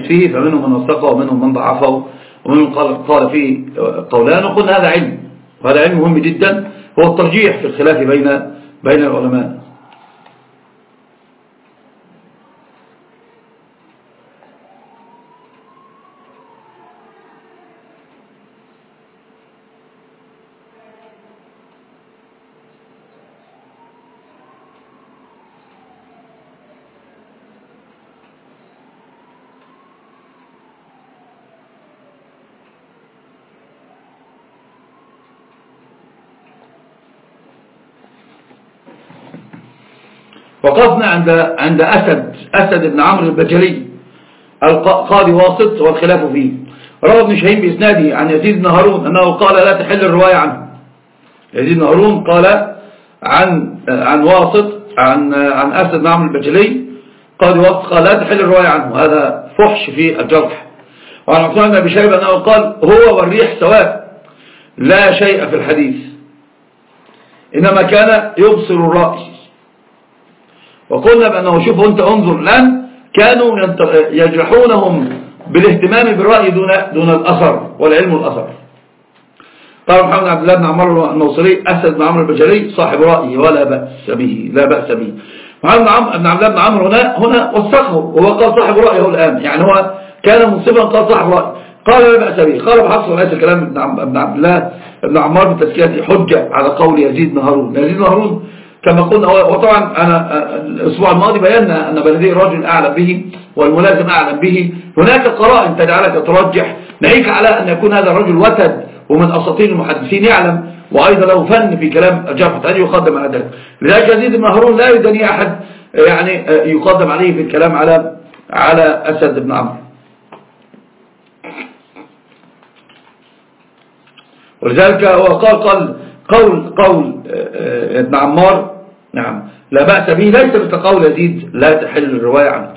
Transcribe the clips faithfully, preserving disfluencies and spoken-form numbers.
فيه، فمنهم من وثقه ومنهم من ضعفه ومنهم قال, قال فيه قولان، وقلنا هذا علم، وهذا علم مهم جدا، هو الترجيح في الخلاف بين بين العلماء. وقفنا عند عند أسد أسد بن عمرو البجلي القاضي واسط والخلاف فيه. روى ابن شهيد بإسناده عن يزيد بن هارون أنه قال لا تحل الرواية عنه. يزيد بن هارون قال عن عن واسط عن عن أسد بن عمرو البجلي قاضي واسط قال لا تحل الرواية عنه، هذا فحش في الجرح. وعن عثمان بن أبي شيبة أنه قال هو والريح سواء لا شيء في الحديث، إنما كان يبصر الرأي. وقلنا بأنه شوفوا أنت انظر الآن كانوا يجرحونهم بالاهتمام بالرأي دون دون الأثر والعلم الأثر. قال محمد عبد الله بن عمرو النوصري أسد بن عمرو البجلي صاحب رأي ولا بأس به لا بأس به. محمد بن عبد الله بن عمرو هنا هنا وثقه وهو قال صاحب رأيه الآن، يعني هو كان منصفا قال صاحب رأي قال لا بأس به. قال بحفص وليس الكلام ابن عبد الله بن عمار بتزكيته حجة على قول يزيد بن هارون. يزيد بن هارون كما قلنا، وطبعا أنا الأسبوع الماضي بينا أن بلدي الرجل أعلم به والملازم أعلم به، هناك قرائن تجعلك ترجح، ناهيك على أن يكون هذا الرجل وتد ومن أساطين المحدثين يعلم، وأيضا له فن في كلام الجرح أن يقدم على ذلك. لذلك يزيد بن هارون لا يدني أحد يعني يقدم عليه في الكلام على على أسد بن عمرو. ولذلك هو قال قال قول قول ابن عمار نعم لا بأس به ليس بقول يزيد لا تحل الرواية عنه.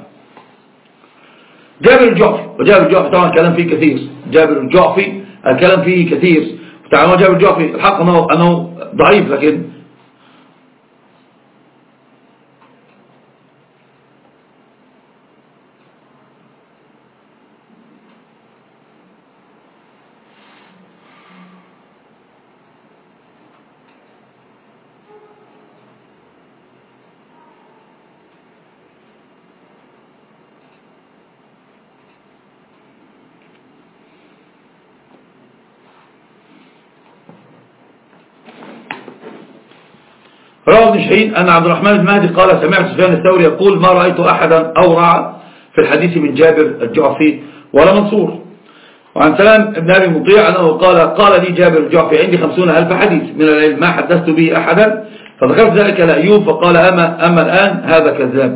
جابر الجعفي، وجابر الجعفي طبعا الكلام فيه كثير، جابر الجعفي الكلام فيه كثير. تعالوا جابر الجعفي الحق أنه, أنه ضعيف، لكن روى ابن شهيد أن عبد الرحمن بن مهدي قال سمعت سفيان الثوري يقول ما رأيت أحدا أورع في الحديث من جابر الجعفي ولا منصور. وعن سلام بن أبي مطيع أنه قال قال لي جابر الجعفي عندي خمسون ألف حديث من العلم ما حدثت به أحدا، فذكرت ذلك لأيوب فقال أما, أما الآن هذا كذاب.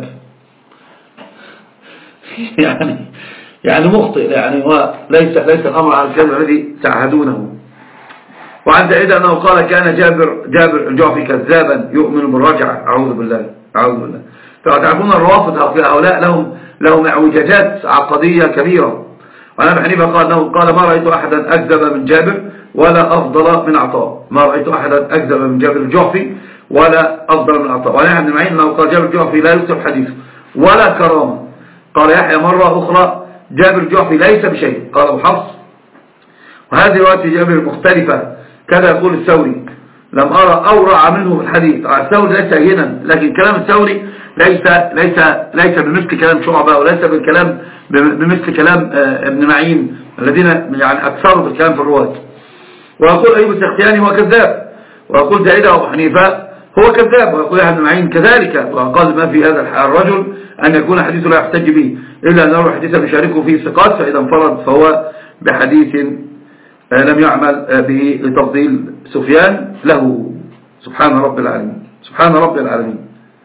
يعني يعني مخطئ، يعني وليس ليس الأمر على الكلام الذي تعهدونه. وعن زائدة أنه قال كان جابر جابر الجعفي كذابا يؤمن بالرجعة. أعوذ بالله أعوذ بالله. فتعرفون الروافض هؤلاء لهم لهم اعوجاجات عقدية كبيرة. وعن أبي حنيفة قال أنه قال ما رأيت أحدا أكذب من جابر ولا أفضل من عطاء. ما رأيت أحدا أكذب من جابر الجعفي ولا أفضل من عطاء. وعن ابن معين أنه قال جابر الجعفي لا يكتب حديث ولا كرامة. قال يحيى مرة أخرى جابر الجعفي ليس بشيء. قال أبو حفص وهذه رواية جابر مختلفة كذا يقول الثوري لم أرى أورع منه في الحديث. الثوري ليس هنا، لكن كلام الثوري ليس ليس ليس بمثل كلام شعبة وليس بالكلام بمثل كلام ابن معين الذين يعني أكثروا بالكلام في الرواية. ويقول أيوب السختياني هو كذاب، ويقول زائدة وأبو حنيفة هو كذاب، ويقول ابن معين كذلك. وقال ما في هذا الرجل أن يكون حديثه لا يحتج به إلا أن يروي حديثا يشاركه فيه ثقات، فإذا انفرد فهو بحديث لم يعمل به لتفضيل سفيان له. سبحان رب العالمين سبحان رب العالمين.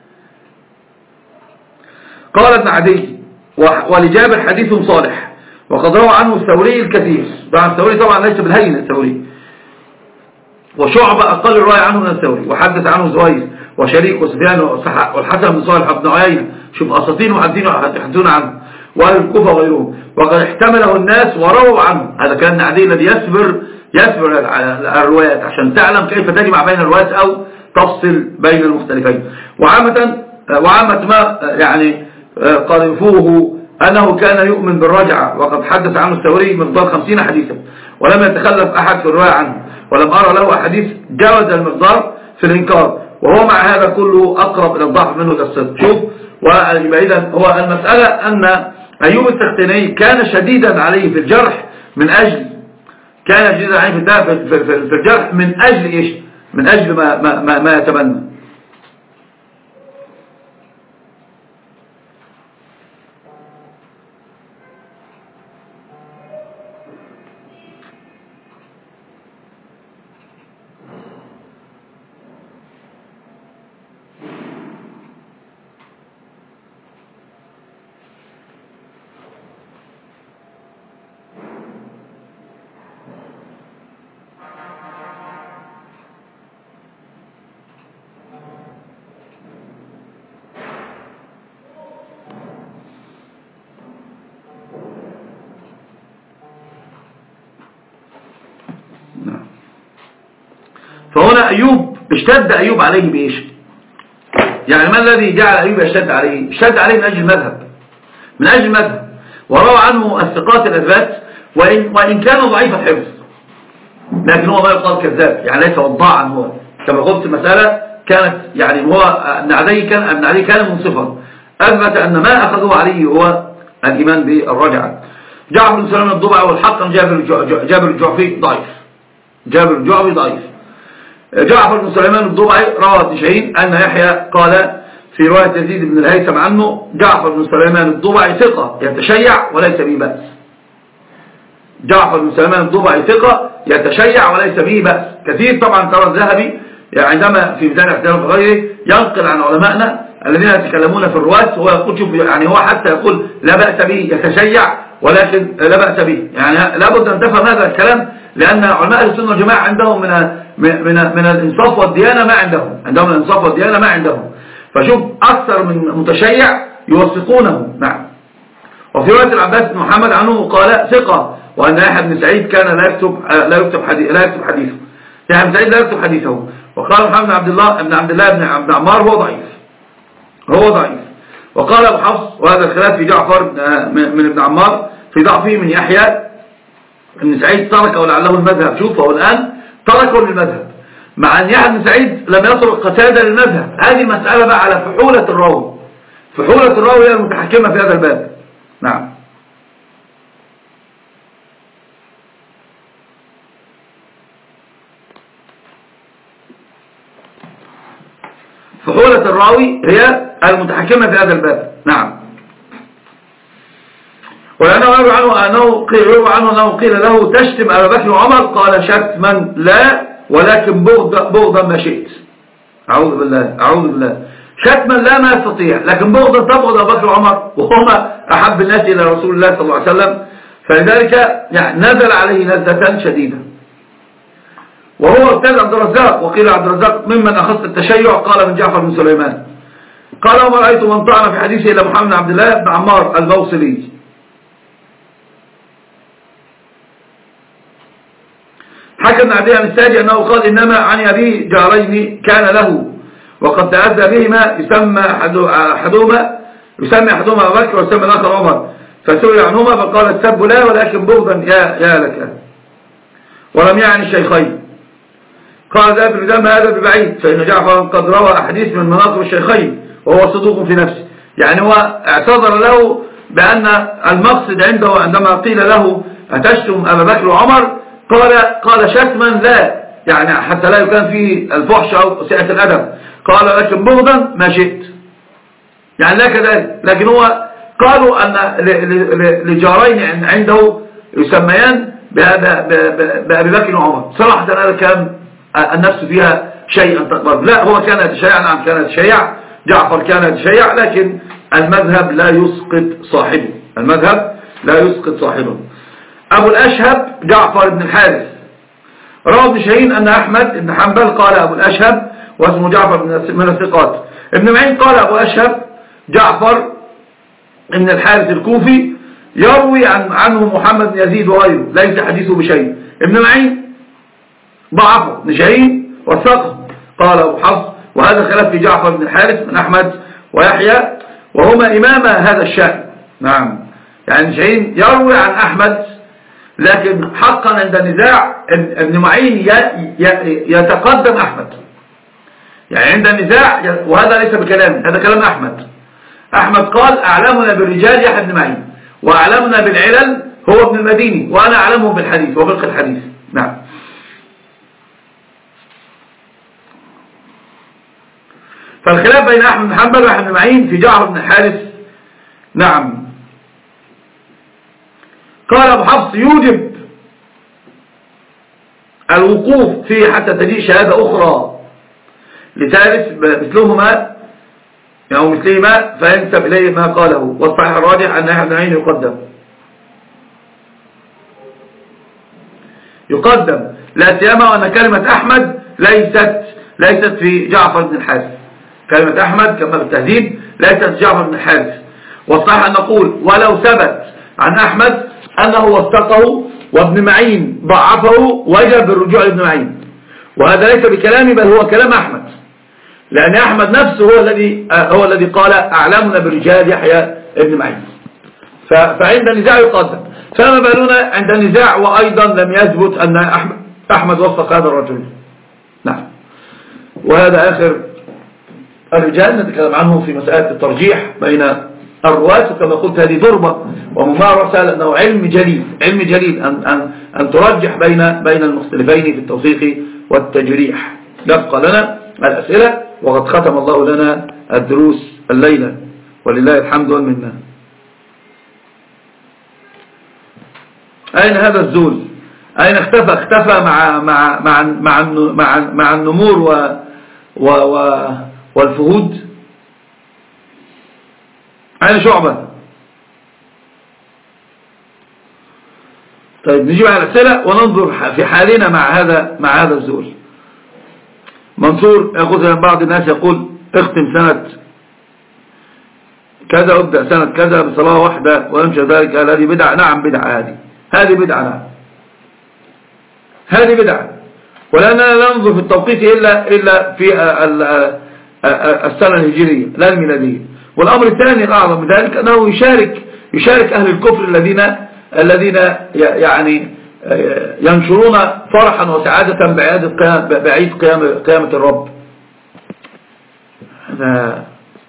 قال ابن عدي ولجابر حديث صالح وقد روى عنه الثوري الكثير. طبعا الثوري طبعا ليس بالهين الثوري، وشعبة أقل الرواية عنه من الثوري، وحدث عنه زهير وشريك وسفيان والحسن بن صالح بن عيينة، شوف أساطين وحدين يحدثون عنه، وأهل الكوفة وغيرهم، وقد احتمله الناس ورووا عنه. هذا كان عدي الذي يسبر يسبر الروايات عشان تعلم كيف تجمع بين الروايات أو تفصل بين المختلفين. وعامة وعامة ما يعني قذفوه أنه كان يؤمن بالرجعة، وقد حدث عنه الثوري مقدار خمسين حديثا ولم يتخلف أحد في الرواية عنه، ولم أرى له أحاديث جاوز المقدار في الإنكار، وهو مع هذا كله أقرب إلى الضعف منه إلى الصدق. شوف، وإذا هو المسألة أن أيوب السختياني كان شديدا عليه في الجرح من أجل كان شديدا عليه في, في, في, في الجرح من أجل إيش؟ من أجل ما, ما, ما, ما يتمنى. فهنا أيوب اشتد أيوب عليه بإيش؟ يعني ما الذي جعل أيوب يشتد عليه؟ اشتد عليه من أجل المذهب، من أجل المذهب، وروى عنه الثقات الأثبات، وإن, وإن كان ضعيف الحفظ، لكن هو ما يقال كذاب، يعني ليس وضاعا. هو كما قلت المسألة كانت يعني هو ابن عدي كان ابن عدي كان منصفا، أثبت أن ما أخذه عليه هو الإيمان بالرجعة. جعفر بن سليمان الضبعي والحق جابر جابر الجعفي ضعيف، جابر الجعفي ضعيف. جعفر بن سليمان الضبعي روى ابن شاهين أن يحيى قال في رواية يزيد بن الهيثم عنه: جعفر بن سليمان الضبعي ثقة يتشيع وليس به بأس. جعفر بن سليمان الضبعي ثقة يتشيع وليس به بأس. كثير طبعا ترى الذهبي عندما في ميزان الاعتدال وغيره ينقل عن علمائنا الذين يتكلمون في الرواة، هو يقول شوف يعني هو حتى يقول لا بأس به يتشيع ولكن لا بأس به، يعني لابد أن تفهم هذا الكلام، لأن علماء السنة والجماعة عندهم من من من الإنصاف والديانة ما عندهم، عندهم الإنصاف والديانة ما عندهم. فشوف أكثر من متشيع يوثقونه. نعم. وفي رواية العباس بن محمد عنه قال ثقة، وأن يحيى بن سعيد كان لا يكتب لا يكتب حديث لا يكتب حديثه. يحيى بن سعيد لا يكتب حديثه. وقال محمد بن عبد الله ابن عبد الله بن عبد عمار هو ضعيف، هو ضعيف. وقال أبو حفص، وهذا الخلاف في جعفر من ابن عمار في ضعفه من يحيى بن سعيد تركه ولعله المذهب. شوفوا الآن تركه للمذهب، مع أن يحيى بن سعيد لم يترك قتادة للمذهب. هذه مسألة بقى على فحولة الراوي، فحولة الراوي هي المتحكمة في هذا الباب. نعم. فحولة الراوي هي المتحكمة في هذا الباب. نعم. ولأنه يروى عنه أنه قيل عنه أنه قيل له: تشتم أبا بكر وعمر؟ قال: شتما لا، ولكن بغضا ما شئت. أعوذ بالله، أعوذ بالله. شتما لا ما يستطيع، لكن بغضا تبغض أبا بكر وعمر، وهما أحب الناس إلى رسول الله صلى الله عليه وسلم، فلذلك يعني نزل عليه نزلة شديدة. وهو أستاذ عبد الرزاق، وقيل عبد الرزاق ممن أخذ التشيع، قال من جعفر بن سليمان. قال: وما رأيت من طعن في حديثه إلى محمد بن عبد الله بن عمار الموصلي. حكى ابن عدي عن الساجي أنه قال: إنما عن أبيه جارين كان له، وقد تأذى بهما، يسمى أحدهما يسمى أحدهما أبو بكر ويسمى الآخر عمر، فسئل عنهما فقال: السب لا، ولكن بغضا يا, يا لك. ولم يعني الشيخين. قال: ذا بن هذا ببعيد، فإن جعفر قد روى أحاديث من مناقب الشيخين وهو صدوق في نفسه. يعني هو اعتذر له بأن المقصد عنده عندما قيل له: أتشتم أبا بكر وعمر؟ قال قال شتما لا، يعني حتى لا يكون فيه الفحش أو سيئة الأدب. قال: لكن بغضا ما شئت، يعني لا كذلك. لكن هو قالوا أن لجارين عنده يسميان بأبي بكر وعمر. صراحة هذا كان النفس فيها شيء أن تقبل. لا، هو كان يتشيع، نعم كان يتشيع، جعفر كان يتشيع، لكن المذهب لا يسقط صاحبه، المذهب لا يسقط صاحبه. أبو الأشهب جعفر بن الحارث. روى ابن شاهين أن أحمد بن حنبل قال: أبو الأشهب واسمه جعفر من الثقات. ابن معين قال: أبو الأشهب جعفر بن الحارث الكوفي، يروي عن عنه محمد بن يزيد وغيره، ليس حديثه بشيء. ابن معين ضعفه، ابن شاهين وثقه. قال أبو حفص: وهذا خلاف في جعفر بن الحارث من أحمد ويحيى، وهما إمام هذا الشأن. نعم. يعني النشهين يروي عن أحمد، لكن حقا عند النزاع ابن معين يتقدم أحمد. يعني عند النزاع، وهذا ليس بكلام، هذا كلام أحمد. أحمد قال أعلمنا بالرجال يحيى بن معين، وأعلمنا بالعلل هو ابن المديني، وأنا أعلمه بالحديث وفقه الحديث. نعم. فالخلاف بين أحمد بن حنبل ويحيى بن معين في جعفر بن الحارث. نعم. قال أبو حفص يوجب الوقوف فيه حتى تجيء شهادة أخرى لثالث مثلهما أو مثلهما فينسب إليه ما قاله، والصحيح الراجح أن يحيى بن معين يقدم يقدم لا سيما وأن كلمة أحمد ليست ليست في جعفر بن الحارث. كلمة أحمد كما بالتهذيب ليست في جعفر بن الحارث. والصحيح أن نقول ولو ثبت عن أحمد أنه وثقه وابن معين ضعفه وجب الرجوع لابن معين، وهذا ليس بكلامي بل هو كلام أحمد، لأن أحمد نفسه هو الذي هو الذي قال أعلمنا بالرجال يحيى ابن معين. فعند النزاع يقدم، فما بالنا عند النزاع وأيضا لم يثبت أن أحمد, أحمد وفق هذا الرجل. نعم. وهذا آخر الرجال نتكلم عنه في مسألة الترجيح بين الرواة، وكما قلت هذه ضربة وممارسة، لأنه علم جليل علم جليل أن, أن, أن ترجح بين بين المختلفين في التوثيق والتجريح. يبقى لنا الأسئلة، وقد ختم الله لنا الدروس الليلة ولله الحمد والمنة. أين هذا الزول؟ أين اختفى؟ اختفى مع مع مع مع مع, مع النمور و و و والفهود. أين شعبة؟ طيب نجيب على الأسئلة وننظر في حالنا مع هذا مع هذا الزول. منصور يقول بعض الناس يقول اختم سنة كذا ابدأ سنة كذا بصلاة واحدة ويمشي ذلك، هل هذه بدعة؟ نعم بدعة، هذه هذه بدعة نعم هذه بدعة، ولأننا لا ننظر في التوقيت إلا إلا في السنة الهجرية لا الميلادية. والأمر الثاني الأعظم من ذلك أنه يشارك يشارك أهل الكفر الذين الذين يعني ينشرون فرحا وسعادة بعيد قيام قيامة الرب. هذا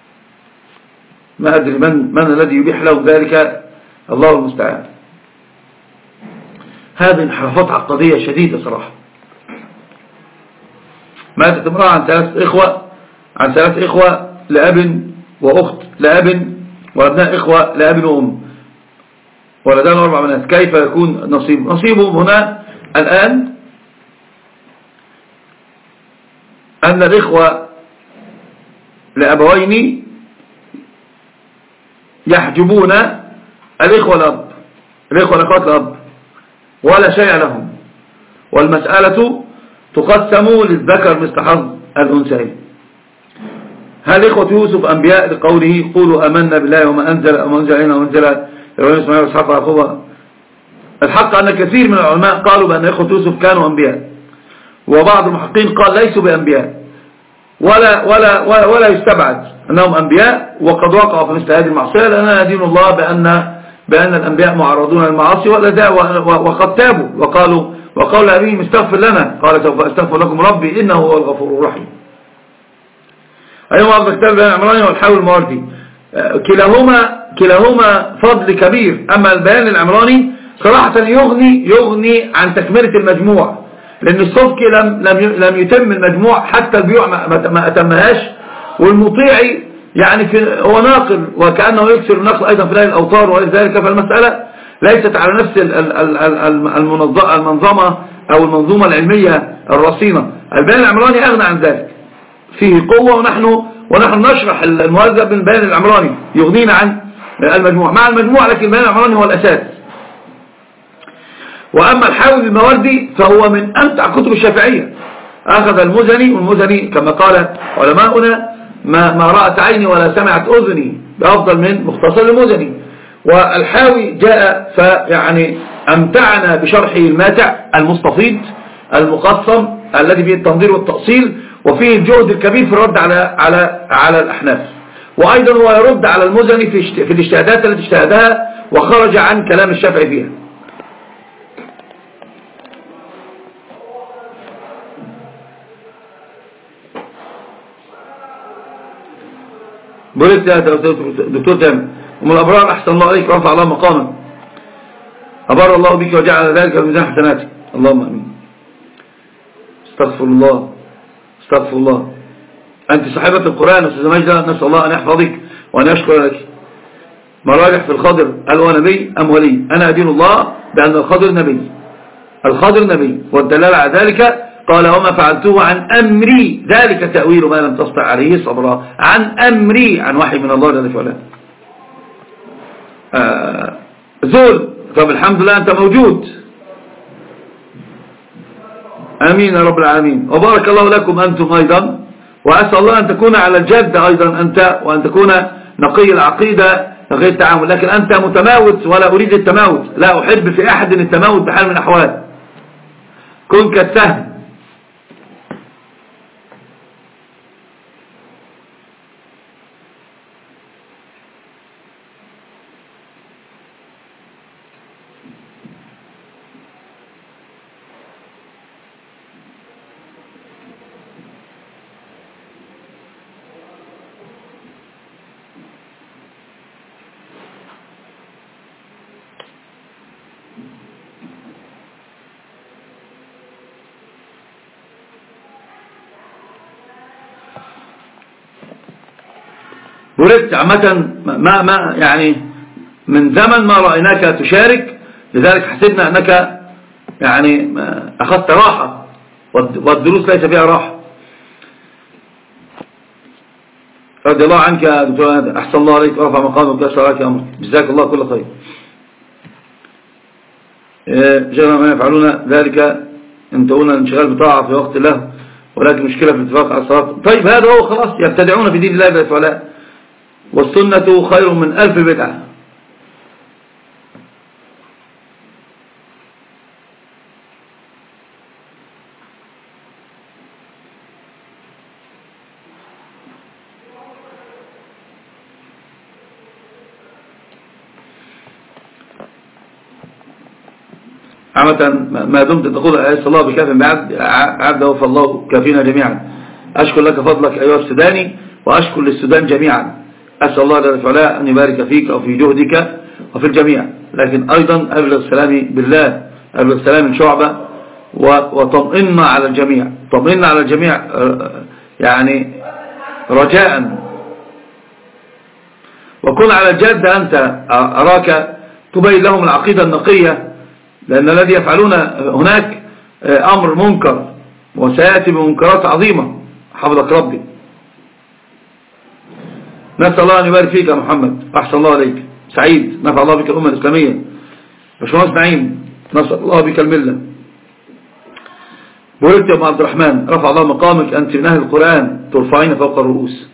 ما أدري من من الذي يبيح لهم ذلك، الله المستعان. هذه انحرافات عقدية شديدة صراحة. ماتت امرأة عن ثلاث إخوة عن ثلاث إخوة لأب وأخت لأب وأبناء إخوة لأب وأم، ولدان أربع بنات، كيف يكون نصيب نصيبهم هنا الآن؟ أن الإخوة لأبوين يحجبون الإخوة الأب الإخوة الأخوات الأب ولا شيء لهم، والمسألة تقسم للذكر مثل حظ الأنثيين. هل إخوة يوسف أنبياء لقوله قولوا آمنا بالله وما أنزل وما أنزل علينا وأنزل إبراهيم وإسماعيل وإسحاق ويعقوب؟ الحق أن كثير من العلماء قالوا بأن إخوة يوسف كانوا أنبياء، وبعض المحققين قال ليسوا بأنبياء، ولا ولا ولا, ولا يستبعد أنهم أنبياء وقد وقعوا في مثل هذه المعصية، لأننا دين الله بأن بأن الأنبياء معرضون للمعاصي وقد تابوا وقالوا وقال لأبيهم استغفر لنا، قال سوف أستغفر لكم ربي إنه هو الغفور الرحيم. أيهما أفضل كتاب بين العمراني والحاوي الماوردي؟ كلاهما كلاهما فضل كبير، أما البيان العمراني صراحة يغني يغني عن تكملة المجموع، لأن الصفكي لم لم لم يتم المجموع، حتى البيوع ما, ما أتمهاش، والمطيعي يعني في هو ناقل وكأنه يكسر النقل أيضا في الأوطار ولذلك، فالمسألة ليست على نفس المنظمة أو المنظومة العلمية الرصينة. البيان العمراني أغنى عن ذلك، فيه قوة، ونحن ونحن نشرح المهذب من البيان العمراني يغنينا عن المجموع مع المجموع، لكن البيان العمراني هو الأساس. وأما الحاوي الماوردي فهو من أمتع كتب الشافعية، أخذ المزني، والمزني كما قال علماؤنا ما, ما رأت عيني ولا سمعت أذني بأفضل من مختصر المزني. والحاوي جاء فيعني أمتعنا بشرحه الماتع المستفيض المقسم الذي فيه التنظير والتأصيل، وفيه الجهد الكبير في الرد على على على الأحناف، وأيضا هو يرد على المزني في في الاجتهادات التي اجتهدها وخرج عن كلام الشافعي فيها. بقولت يا دكتور تامر أم الأبرار أحسن الله عليك ورفع الله مقامك، أبر الله بك وجعل ذلك في ميزان حسناتك، اللهم أمين. استغفر الله استغفر الله. أنت صاحبة القرآن أستاذ مجدة، نسأل الله أن يحفظك وأن يشكر لك. مراجح في الخضر هل هو نبي أم ولي؟ أنا أدين الله بأن الخضر نبي، الخضر نبي، والدلالة على ذلك قال وما فعلته عن أمري ذلك تأويل ما لم تستطع عليه صبرا، عن أمري، عن وحي من الله جل وعلا. آه زول، طب الحمد لله أنت موجود، آمين يا رب العالمين. وبارك الله لكم أنتم أيضا، وأسأل الله أن تكون على الجد أيضا أنت، وأن تكون نقي العقيدة نقي التعامل. لكن أنت متماوت ولا أريد التماوت، لا أحب في أحد التماوت بحال من الأحوال، كن كالسهم. ولدت عامة ما ما يعني من زمن ما رأيناك تشارك، لذلك حسبنا أنك يعني أخذت راحة، والدروس ليس فيها راحة. رضي الله عنك يا دكتور هذا، أحسن الله عليك ورفع مقامك ويسر لك أمرك، جزاك الله كل خير. جمع ما يفعلون ذلك ينتهون الانشغال بطاعة في وقت الله، ولكن مشكلة في الاتفاق على الصلاة. طيب هذا هو خلاص، يبتدعون في دين الله بالفعلاء، والسنة خير من ألف بدعة. عامة ما دمت تقول عليه الصلاة بكاف بعبد عبده فالله كافينا جميعا. أشكر لك فضلك أيها السوداني، وأشكر للسودان جميعا. أسأل الله جل وعلا أن يبارك فيك وفي جهدك وفي الجميع. لكن أيضا أبلغ السلام بالله، أبلغ السلام من شعبة، وطمئنا على الجميع، طمئنا على الجميع يعني رجاء. وكن على الجد أنت، أراك تبين لهم العقيدة النقية، لأن الذي يفعلون هناك أمر منكر، وسيأتي بمنكرات عظيمة. حفظك ربي. نسأل الله أن يبارك فيك يا محمد، أحسن الله عليك، سعيد، نفع الله بك الأمة الإسلامية. باشمهندس نعيم، نسأل الله بك الملة. بقولت يا أم عبد الرحمن، رفع الله مقامك، أنت من أهل القرآن ترفعين فوق الرؤوس.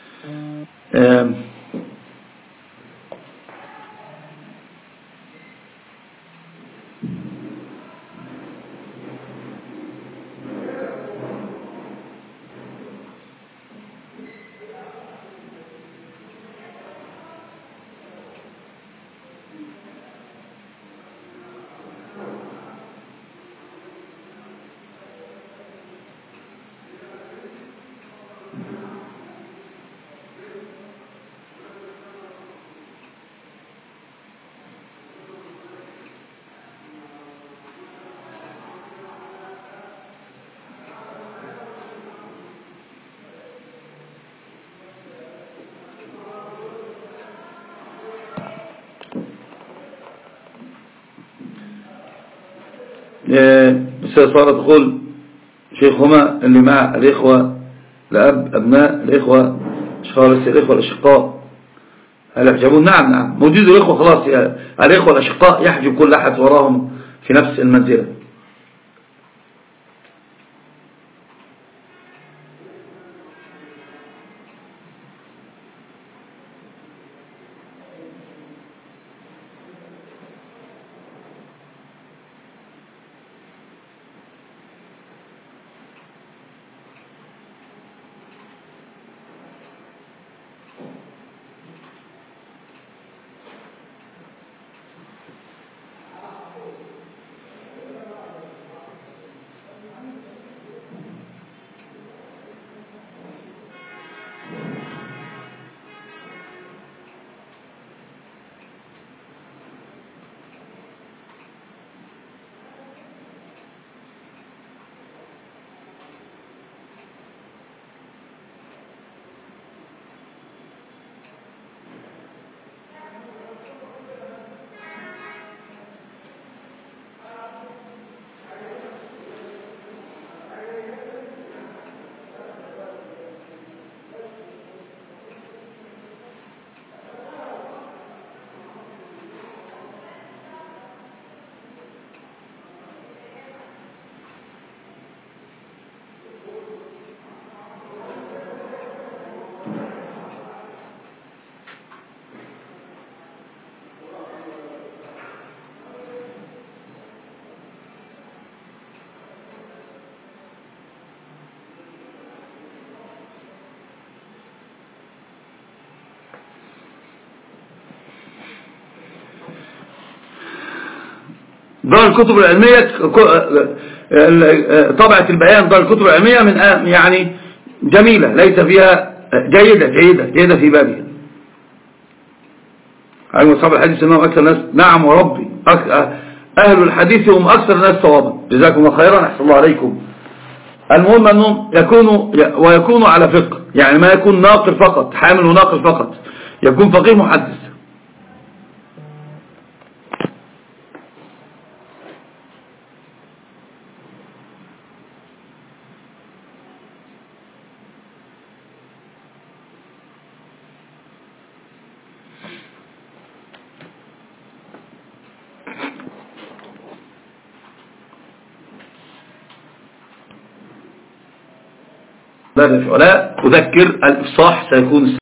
السيدة صارت تقول شيخهما اللي مع الإخوة لأب أبناء الإخوة خالص، الإخوة الأشقاء هل يحجبون؟ نعم نعم، موجود الإخوة خلاص، الإخوة الأشقاء يحجب كل أحد وراهم في نفس المنزلة. دار الكتب العلمية، طبعة البيان دار الكتب العلمية من يعني جميلة، ليس فيها جيدة جيدة جيدة في بابها. أيها أصحاب الحديث إنهم أكثر الناس، نعم وربي أهل الحديث هم أكثر الناس صوابا. جزاكم الله خيرا، أحسن الله عليكم. المهم أنهم يكونوا ويكونوا على فقه، يعني ما يكون ناقل فقط، حامل وناقل فقط، يكون فقيه محدث. ولا أذكر الإفصاح سيكون